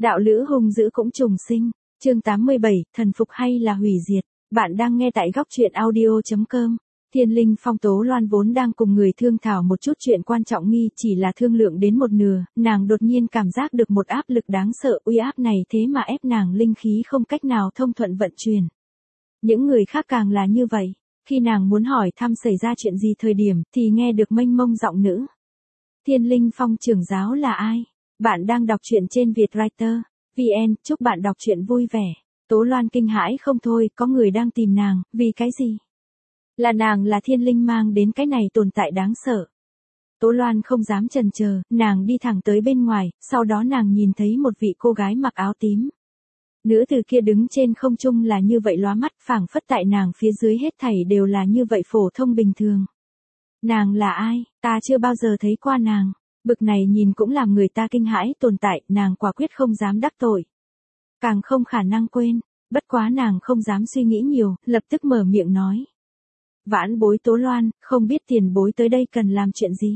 Đạo lữ hung dữ cũng trùng sinh. Chương 87, thần phục hay là hủy diệt. Bạn đang nghe tại góc truyện audio.com. Thiên Linh Phong Tố Loan vốn đang cùng người thương thảo một chút chuyện quan trọng nghi chỉ là thương lượng đến một nửa, nàng đột nhiên cảm giác được một áp lực đáng sợ, uy áp này thế mà ép nàng linh khí không cách nào thông thuận vận chuyển. Những người khác càng là như vậy, khi nàng muốn hỏi thăm xảy ra chuyện gì thời điểm thì nghe được mênh mông giọng nữ. Thiên Linh Phong trưởng giáo là ai? Bạn đang đọc truyện trên Vietwriter VN, chúc bạn đọc truyện vui vẻ. Tố Loan kinh hãi không thôi, có người đang tìm nàng, vì cái gì? Là nàng là thiên linh mang đến cái này tồn tại đáng sợ. Tố Loan không dám chần chờ, nàng đi thẳng tới bên ngoài, sau đó nàng nhìn thấy một vị cô gái mặc áo tím. Nữ từ kia đứng trên không trung là như vậy lóa mắt, phảng phất tại nàng phía dưới hết thảy đều là như vậy phổ thông bình thường. Nàng là ai? Ta chưa bao giờ thấy qua nàng. Bực này nhìn cũng làm người ta kinh hãi tồn tại, nàng quả quyết không dám đắc tội. Càng không khả năng quên, bất quá nàng không dám suy nghĩ nhiều, lập tức mở miệng nói. Vãn bối Tố Loan, không biết tiền bối tới đây cần làm chuyện gì.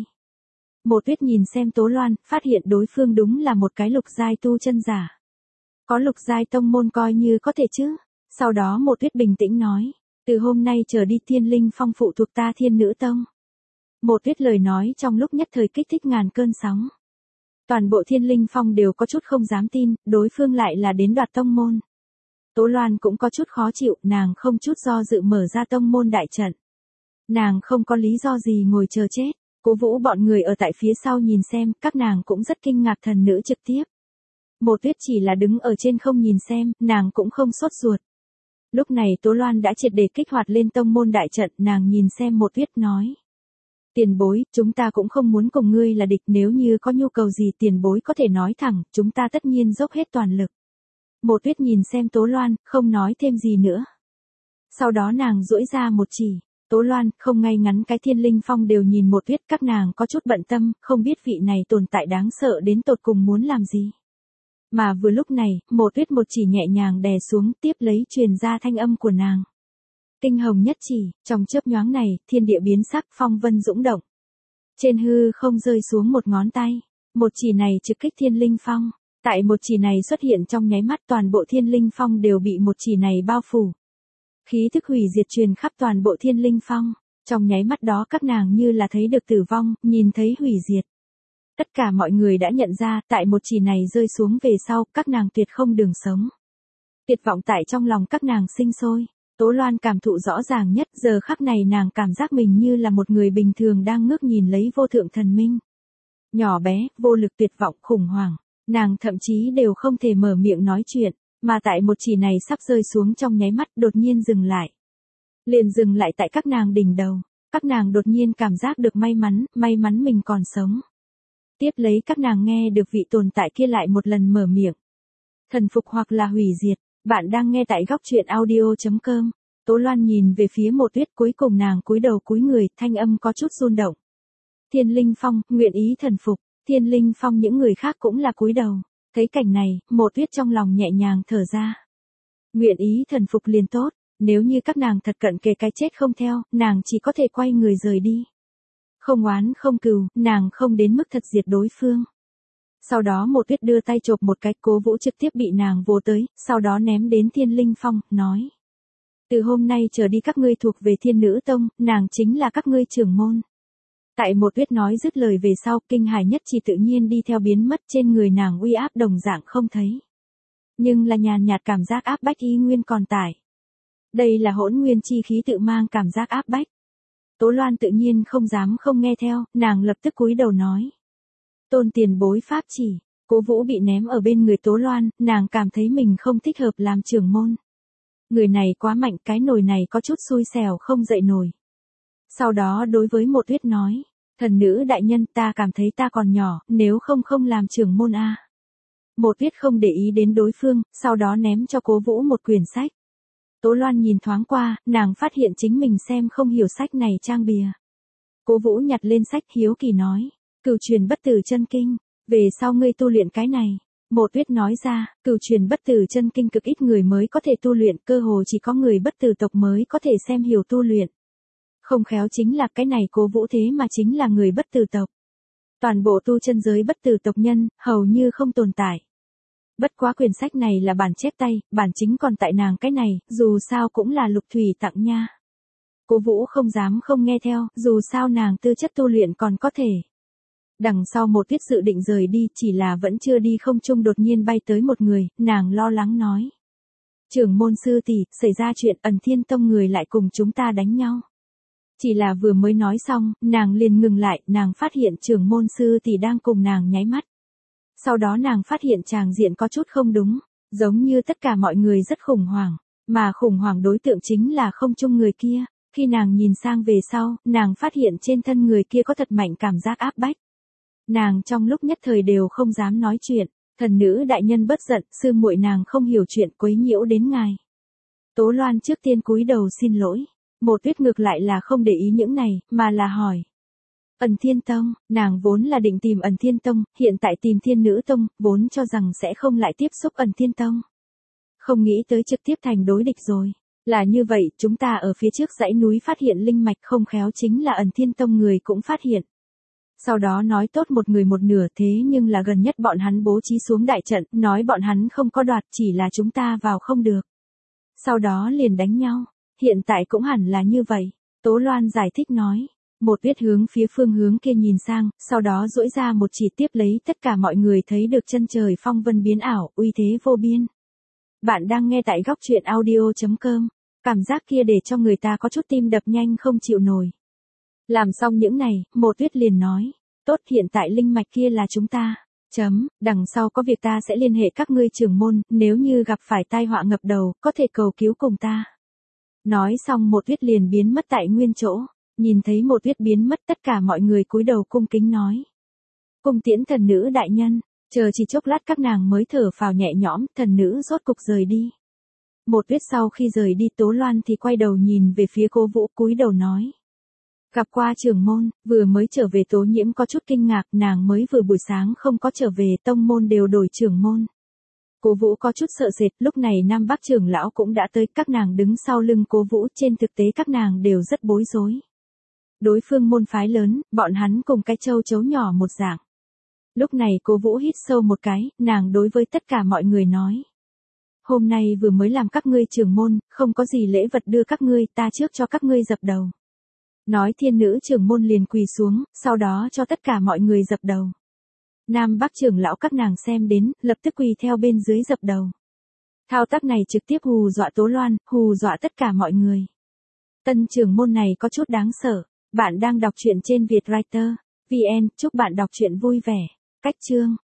Một Tuyết nhìn xem Tố Loan, phát hiện đối phương đúng là một cái lục giai tu chân giả. Có lục giai tông môn coi như có thể chứ. Sau đó Một Tuyết bình tĩnh nói, từ hôm nay trở đi Thiên Linh Phong phụ thuộc ta Thiên Nữ Tông. Một Tuyết lời nói trong lúc nhất thời kích thích ngàn cơn sóng. Toàn bộ Thiên Linh Phong đều có chút không dám tin, đối phương lại là đến đoạt tông môn. Tố Loan cũng có chút khó chịu, nàng không chút do dự mở ra tông môn đại trận. Nàng không có lý do gì ngồi chờ chết. Cố Vũ bọn người ở tại phía sau nhìn xem, các nàng cũng rất kinh ngạc thần nữ trực tiếp. Một Tuyết chỉ là đứng ở trên không nhìn xem, nàng cũng không sốt ruột. Lúc này Tố Loan đã triệt để kích hoạt lên tông môn đại trận, nàng nhìn xem Một Tuyết nói. Tiền bối, chúng ta cũng không muốn cùng ngươi là địch, nếu như có nhu cầu gì tiền bối có thể nói thẳng, chúng ta tất nhiên dốc hết toàn lực. Một Tuyết nhìn xem Tố Loan, không nói thêm gì nữa. Sau đó nàng duỗi ra một chỉ. Tố Loan, không ngay ngắn cái Thiên Linh Phong đều nhìn Một Tuyết, các nàng có chút bận tâm, không biết vị này tồn tại đáng sợ đến tột cùng muốn làm gì. Mà vừa lúc này, Một Tuyết một chỉ nhẹ nhàng đè xuống, tiếp lấy truyền ra thanh âm của nàng. Tinh hồng nhất chỉ, trong chớp nhoáng này, thiên địa biến sắc, phong vân dũng động. Trên hư không rơi xuống một ngón tay, một chỉ này trực kích Thiên Linh Phong. Tại một chỉ này xuất hiện trong nháy mắt toàn bộ Thiên Linh Phong đều bị một chỉ này bao phủ. Khí thức hủy diệt truyền khắp toàn bộ Thiên Linh Phong. Trong nháy mắt đó các nàng như là thấy được tử vong, nhìn thấy hủy diệt. Tất cả mọi người đã nhận ra, tại một chỉ này rơi xuống về sau, các nàng tuyệt không đường sống. Tuyệt vọng tại trong lòng các nàng sinh sôi. Tố Loan cảm thụ rõ ràng nhất, giờ khắc này nàng cảm giác mình như là một người bình thường đang ngước nhìn lấy vô thượng thần minh. Nhỏ bé, vô lực tuyệt vọng khủng hoảng, nàng thậm chí đều không thể mở miệng nói chuyện, mà tại một chỉ này sắp rơi xuống trong nháy mắt đột nhiên dừng lại. Liền dừng lại tại các nàng đỉnh đầu, các nàng đột nhiên cảm giác được may mắn mình còn sống. Tiếp lấy các nàng nghe được vị tồn tại kia lại một lần mở miệng. Thần phục hoặc là hủy diệt. Bạn đang nghe tại góc truyện audio.com. Tố Loan nhìn về phía Một Tuyết, cuối cùng nàng cúi đầu cúi người, thanh âm có chút run động. Thiên Linh Phong, nguyện ý thần phục. Thiên Linh Phong những người khác cũng là cúi đầu. Thấy cảnh này, Một Tuyết trong lòng nhẹ nhàng thở ra. Nguyện ý thần phục liền tốt, nếu như các nàng thật cận kề cái chết không theo, nàng chỉ có thể quay người rời đi. Không oán không cừu, nàng không đến mức thật diệt đối phương. Sau đó Một Tuyết đưa tay chộp một cái, Cố Vũ trực tiếp bị nàng vồ tới, sau đó ném đến Thiên Linh Phong, nói. Từ hôm nay trở đi các ngươi thuộc về Thiên Nữ Tông, nàng chính là các ngươi trưởng môn. Tại Một Tuyết nói dứt lời về sau, kinh hài nhất chỉ tự nhiên đi theo biến mất, trên người nàng uy áp đồng dạng không thấy. Nhưng là nhàn nhạt cảm giác áp bách y nguyên còn tại. Đây là hỗn nguyên chi khí tự mang cảm giác áp bách. Tố Loan tự nhiên không dám không nghe theo, nàng lập tức cúi đầu nói. Tôn tiền bối pháp chỉ. Cố Vũ bị ném ở bên người Tố Loan, nàng cảm thấy mình không thích hợp làm trưởng môn. Người này quá mạnh, cái nồi này có chút xui xẻo không dậy nổi. Sau đó đối với Một Tuyết nói, thần nữ đại nhân, ta cảm thấy ta còn nhỏ, nếu không làm trưởng môn a. Một Tuyết không để ý đến đối phương, sau đó ném cho Cố Vũ một quyển sách. Tố Loan nhìn thoáng qua, nàng phát hiện chính mình xem không hiểu sách này trang bìa. Cố Vũ nhặt lên sách hiếu kỳ nói. Cửu truyền bất tử chân kinh, về sau ngươi tu luyện cái này. Một Tuyết nói ra, cửu truyền bất tử chân kinh cực ít người mới có thể tu luyện, cơ hồ chỉ có người bất tử tộc mới có thể xem hiểu tu luyện. Không khéo chính là cái này Cố Vũ thế mà chính là người bất tử tộc. Toàn bộ tu chân giới bất tử tộc nhân, hầu như không tồn tại. Bất quá quyển sách này là bản chép tay, bản chính còn tại nàng cái này, dù sao cũng là Lục Thủy tặng nha. Cố Vũ không dám không nghe theo, dù sao nàng tư chất tu luyện còn có thể. Đằng sau một tiết dự định rời đi, chỉ là vẫn chưa đi không trung đột nhiên bay tới một người, nàng lo lắng nói. Trưởng môn sư tỷ, xảy ra chuyện Ẩn Thiên Tông người lại cùng chúng ta đánh nhau. Chỉ là vừa mới nói xong, nàng liền ngừng lại, nàng phát hiện trưởng môn sư tỷ đang cùng nàng nháy mắt. Sau đó nàng phát hiện tràng diện có chút không đúng, giống như tất cả mọi người rất khủng hoảng, mà khủng hoảng đối tượng chính là không trung người kia. Khi nàng nhìn sang về sau, nàng phát hiện trên thân người kia có thật mạnh cảm giác áp bách. Nàng trong lúc nhất thời đều không dám nói chuyện, thần nữ đại nhân bất giận, sư muội nàng không hiểu chuyện quấy nhiễu đến ngài. Tố Loan trước tiên cúi đầu xin lỗi, Một Tuyết ngược lại là không để ý những này, mà là hỏi. Ẩn Thiên Tông, nàng vốn là định tìm Ẩn Thiên Tông, hiện tại tìm Thiên Nữ Tông, vốn cho rằng sẽ không lại tiếp xúc Ẩn Thiên Tông. Không nghĩ tới trực tiếp thành đối địch rồi. Là như vậy, chúng ta ở phía trước dãy núi phát hiện linh mạch không khéo chính là Ẩn Thiên Tông người cũng phát hiện. Sau đó nói tốt một người một nửa thế nhưng là gần nhất bọn hắn bố trí xuống đại trận, nói bọn hắn không có đoạt chỉ là chúng ta vào không được. Sau đó liền đánh nhau, hiện tại cũng hẳn là như vậy, Tố Loan giải thích nói. Một Tuyết hướng phía phương hướng kia nhìn sang, sau đó duỗi ra một chỉ tiếp lấy tất cả mọi người thấy được chân trời phong vân biến ảo, uy thế vô biên. Bạn đang nghe tại góc truyện audio.com, cảm giác kia để cho người ta có chút tim đập nhanh không chịu nổi. Làm xong những này, Một Tuyết liền nói, tốt hiện tại linh mạch kia là chúng ta, đằng sau có việc ta sẽ liên hệ các ngươi trưởng môn, nếu như gặp phải tai họa ngập đầu, có thể cầu cứu cùng ta. Nói xong Một Tuyết liền biến mất tại nguyên chỗ, nhìn thấy Một Tuyết biến mất tất cả mọi người cúi đầu cung kính nói. Cung tiễn thần nữ đại nhân, chờ chỉ chốc lát các nàng mới thở phào nhẹ nhõm, thần nữ rốt cục rời đi. Một Tuyết sau khi rời đi Tố Loan thì quay đầu nhìn về phía Cố Vũ cúi đầu nói. Gặp qua trưởng môn, vừa mới trở về Tố Nhiễm có chút kinh ngạc, nàng mới vừa buổi sáng không có trở về, tông môn đều đổi trưởng môn. Cố Vũ có chút sợ sệt, lúc này Nam Bắc trưởng lão cũng đã tới, các nàng đứng sau lưng Cố Vũ, trên thực tế các nàng đều rất bối rối. Đối phương môn phái lớn, bọn hắn cùng cái châu chấu nhỏ một dạng. Lúc này Cố Vũ hít sâu một cái, nàng đối với tất cả mọi người nói. Hôm nay vừa mới làm các ngươi trưởng môn, không có gì lễ vật đưa các ngươi, ta trước cho các ngươi dập đầu. Nói Thiên Nữ trưởng môn liền quỳ xuống, sau đó cho tất cả mọi người dập đầu. Nam Bắc trưởng lão các nàng xem đến, lập tức quỳ theo bên dưới dập đầu. Thao tác này trực tiếp hù dọa Tố Loan, hù dọa tất cả mọi người. Tân trưởng môn này có chút đáng sợ. Bạn đang đọc truyện trên Vietwriter.vn, chúc bạn đọc truyện vui vẻ. Cách chương